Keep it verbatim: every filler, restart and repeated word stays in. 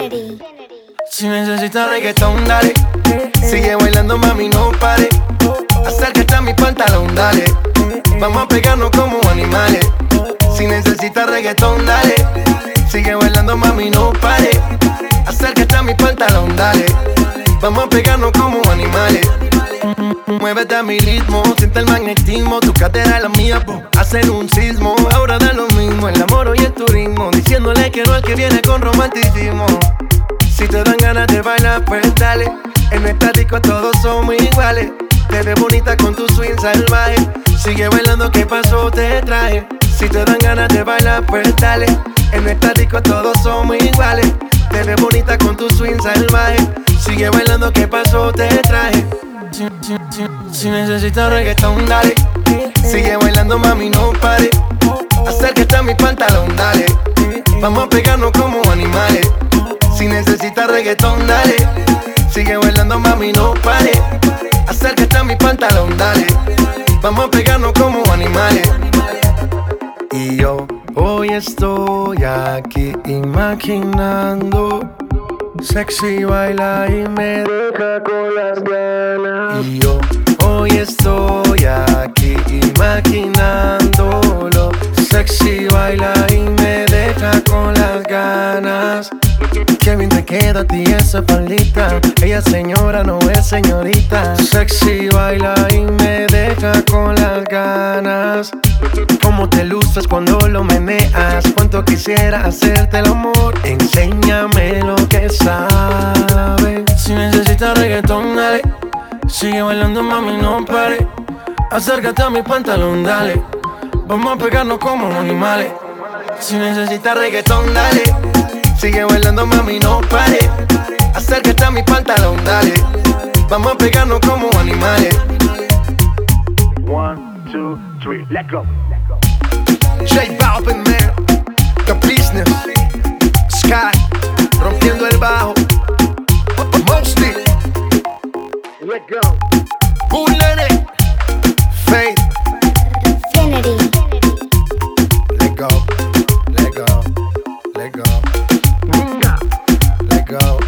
Infinity. Si necesitas reggaetón, dale. Sigue bailando, mami, no pare. Acércate a mi pantalón, dale. Vamos a pegarnos como animales. Si necesitas reggaetón, dale. Sigue bailando, mami, no pare. Acércate a mi pantalón, dale. Vamos a pegarnos como animales. Muévete a mi ritmo, siente el magnetismo. Tu cadera es la mía, po, hacen un sismo. Ahora da lo mismo, el amor y el turismo. Diciéndole que no al que viene con romanticismo. Si te dan ganas de bailar, pues dale. En nuestra disco todos somos iguales. Te ves bonita con tu swing salvaje. Sigue bailando, ¿qué pasó? Te traje. Si te dan ganas de bailar, pues dale. En nuestra disco todos somos iguales. Te ves bonita con tu swing salvaje. Sigue bailando, ¿qué pasó? Te traje. Si, si, si, si necesitas reggaetón, dale. Sigue bailando, mami, no pare. Acércate a mi pantalón, dale. Vamos a pegarnos como animales. Si necesitas reggaetón, dale. Sigue bailando, mami, no pare. Acércate a mi pantalón, dale. Vamos a pegarnos como animales. Y yo hoy estoy aquí imaginando. Sexy baila y me deja con las ganas. Y yo hoy estoy aquí imaginándolo. Sexy baila y me deja con las ganas. Qué bien te queda a ti esa faldita. Ella señora, no es señorita. Sexy baila y me deja con las ganas. Cómo te luces cuando lo meneas. Cuánto quisiera hacerte el amor. Enséñame lo que sabes. Si necesitas reggaetón, dale. Sigue bailando, mami, no pare. Acércate a mi pantalón, dale. Vamos a pegarnos como animales. Si necesitas reggaetón, dale. Sigue bailando, mami, no pare. Acércate a mi pantalón, dale. Vamos a pegarnos como animales. One, two, three, let go. J Balvin, man, The Business, Sky, rompiendo el bajo. Mostly, Let go. Bulene, Faith, Infinity. let go, let go, let go, let go.